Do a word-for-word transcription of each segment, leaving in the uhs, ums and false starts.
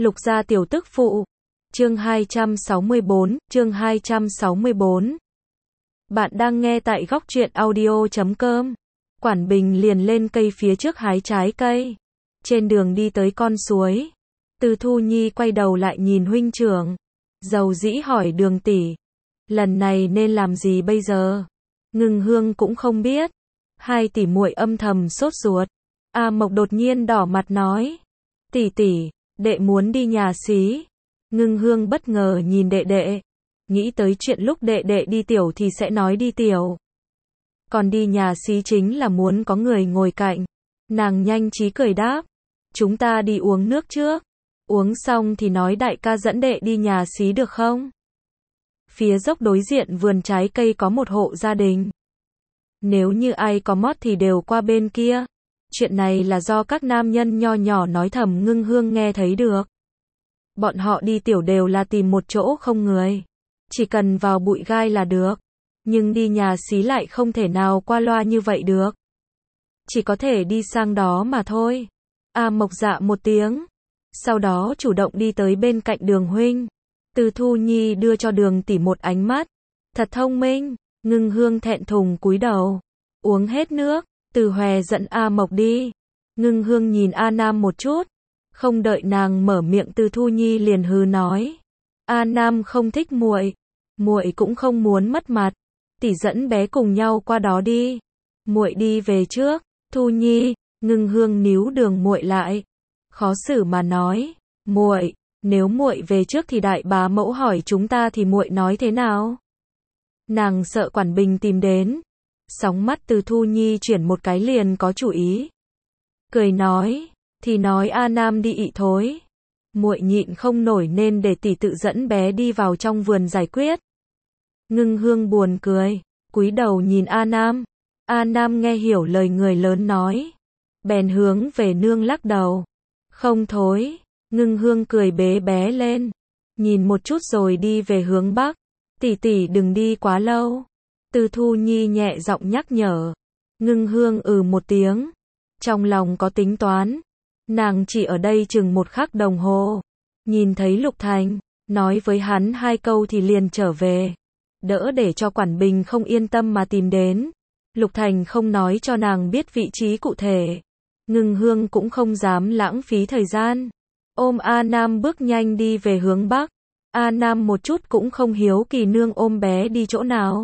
Lục gia tiểu tức phụ. Chương hai trăm sáu mươi bốn, chương hai trăm sáu mươi bốn. Bạn đang nghe tại góc truyện audio chấm com. Quản Bình liền lên cây phía trước hái trái cây. Trên đường đi tới con suối, Từ Thu Nhi quay đầu lại nhìn huynh trưởng, dầu dĩ hỏi Đường tỷ, lần này nên làm gì bây giờ? Ngưng Hương cũng không biết. Hai tỷ muội âm thầm sốt ruột. A Mộc đột nhiên đỏ mặt nói, tỷ tỷ, đệ muốn đi nhà xí. Ngưng Hương bất ngờ nhìn đệ đệ, nghĩ tới chuyện lúc đệ đệ đi tiểu thì sẽ nói đi tiểu, còn đi nhà xí chính là muốn có người ngồi cạnh. Nàng nhanh trí cười đáp, chúng ta đi uống nước trước, uống xong thì nói đại ca dẫn đệ đi nhà xí được không? Phía dốc đối diện vườn trái cây có một hộ gia đình. Nếu như ai có mót thì đều qua bên kia. Chuyện này là do các nam nhân nho nhỏ nói thầm, Ngưng Hương nghe thấy được. Bọn họ đi tiểu đều là tìm một chỗ không người, chỉ cần vào bụi gai là được. Nhưng đi nhà xí lại không thể nào qua loa như vậy được, chỉ có thể đi sang đó mà thôi. A Mộc dạ một tiếng, sau đó chủ động đi tới bên cạnh Đường huynh. Từ Thu Nhi đưa cho Đường tỷ một ánh mắt, thật thông minh. Ngưng Hương thẹn thùng cúi đầu, uống hết nước. Từ Hòe dẫn A Mộc đi. Ngưng Hương nhìn A Nam một chút, không đợi nàng mở miệng Từ Thu Nhi liền hừ nói, A Nam không thích muội, muội cũng không muốn mất mặt, tỷ dẫn bé cùng nhau qua đó đi, muội đi về trước. Thu Nhi. Ngưng Hương níu Đường muội lại, khó xử mà nói, muội, nếu muội về trước thì đại bá mẫu hỏi chúng ta thì muội nói thế nào? Nàng sợ Quản Bình tìm đến. Sóng mắt Từ Thu Nhi chuyển một cái liền có chủ ý, cười nói, thì nói A Nam đi ị thối, muội nhịn không nổi nên để tỷ tự dẫn bé đi vào trong vườn giải quyết. Ngưng Hương buồn cười, cúi đầu nhìn A Nam. A Nam nghe hiểu lời người lớn nói, bèn hướng về nương lắc đầu, không thối. Ngưng Hương cười bế bé lên, nhìn một chút rồi đi về hướng bắc. Tỷ tỷ đừng đi quá lâu. Từ Thu Nhi nhẹ giọng nhắc nhở. Ngưng Hương ừ một tiếng, trong lòng có tính toán. Nàng chỉ ở đây chừng một khắc đồng hồ, nhìn thấy Lục Thành, nói với hắn hai câu thì liền trở về, đỡ để cho Quản Bình không yên tâm mà tìm đến. Lục Thành không nói cho nàng biết vị trí cụ thể, Ngưng Hương cũng không dám lãng phí thời gian, ôm A Nam bước nhanh đi về hướng bắc. A Nam một chút cũng không hiếu kỳ nương ôm bé đi chỗ nào,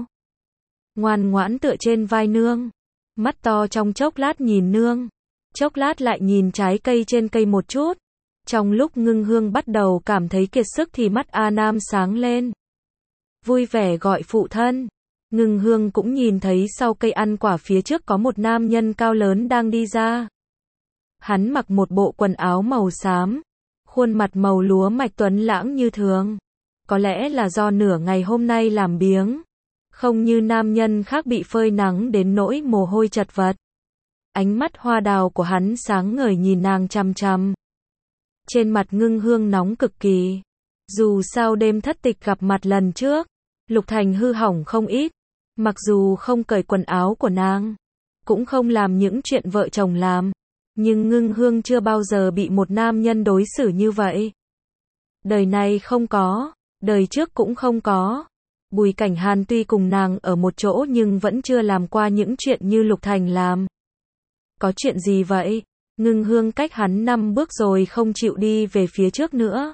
ngoan ngoãn tựa trên vai nương, mắt to trong chốc lát nhìn nương, chốc lát lại nhìn trái cây trên cây một chút. Trong lúc Ngưng Hương bắt đầu cảm thấy kiệt sức thì mắt A Nam sáng lên, vui vẻ gọi phụ thân. Ngưng Hương cũng nhìn thấy sau cây ăn quả phía trước có một nam nhân cao lớn đang đi ra. Hắn mặc một bộ quần áo màu xám, khuôn mặt màu lúa mạch tuấn lãng như thường. Có lẽ là do nửa ngày hôm nay làm biếng, không như nam nhân khác bị phơi nắng đến nỗi mồ hôi chật vật. Ánh mắt hoa đào của hắn sáng ngời nhìn nàng chằm chằm. Trên mặt Ngưng Hương nóng cực kỳ. Dù sao đêm thất tịch gặp mặt lần trước, Lục Thành hư hỏng không ít. Mặc dù không cởi quần áo của nàng, cũng không làm những chuyện vợ chồng làm, nhưng Ngưng Hương chưa bao giờ bị một nam nhân đối xử như vậy. Đời này không có, đời trước cũng không có. Bùi Cảnh Hàn tuy cùng nàng ở một chỗ nhưng vẫn chưa làm qua những chuyện như Lục Thành làm. Có chuyện gì vậy? Ngưng Hương cách hắn năm bước rồi không chịu đi về phía trước nữa.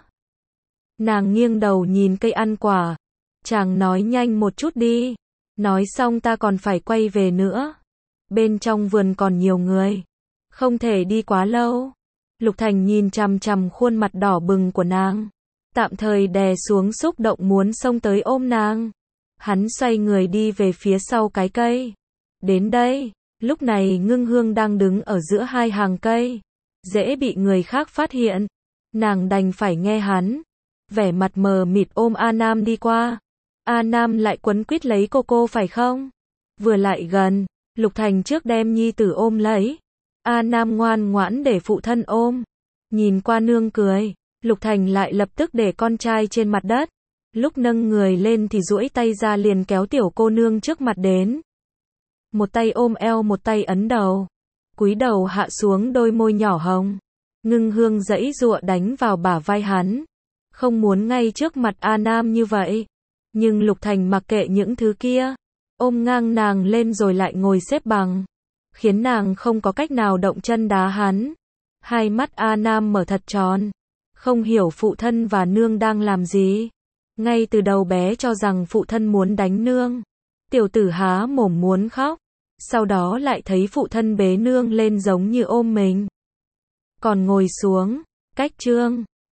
Nàng nghiêng đầu nhìn cây ăn quả. Chàng nói nhanh một chút đi. Nói xong ta còn phải quay về nữa. Bên trong vườn còn nhiều người, không thể đi quá lâu. Lục Thành nhìn chằm chằm khuôn mặt đỏ bừng của nàng, tạm thời đè xuống xúc động muốn xông tới ôm nàng. Hắn xoay người đi về phía sau cái cây. Đến đây, lúc này Ngưng Hương đang đứng ở giữa hai hàng cây, dễ bị người khác phát hiện. Nàng đành phải nghe hắn, vẻ mặt mờ mịt ôm A Nam đi qua. A Nam lại quấn quýt lấy cô cô phải không? Vừa lại gần, Lục Thành trước đem nhi tử ôm lấy. A Nam ngoan ngoãn để phụ thân ôm. Nhìn qua nương cười, Lục Thành lại lập tức để con trai trên mặt đất. Lúc nâng người lên thì duỗi tay ra liền kéo tiểu cô nương trước mặt đến. Một tay ôm eo một tay ấn đầu, cúi đầu hạ xuống đôi môi nhỏ hồng. Ngưng Hương giãy giụa đánh vào bả vai hắn. Không muốn ngay trước mặt A Nam như vậy. Nhưng Lục Thành mặc kệ những thứ kia. Ôm ngang nàng lên rồi lại ngồi xếp bằng. Khiến nàng không có cách nào động chân đá hắn. Hai mắt A Nam mở thật tròn. Không hiểu phụ thân và nương đang làm gì. Ngay từ đầu bé cho rằng phụ thân muốn đánh nương. Tiểu tử há mồm muốn khóc. Sau đó lại thấy phụ thân bế nương lên giống như ôm mình. Còn ngồi xuống. Cách Trương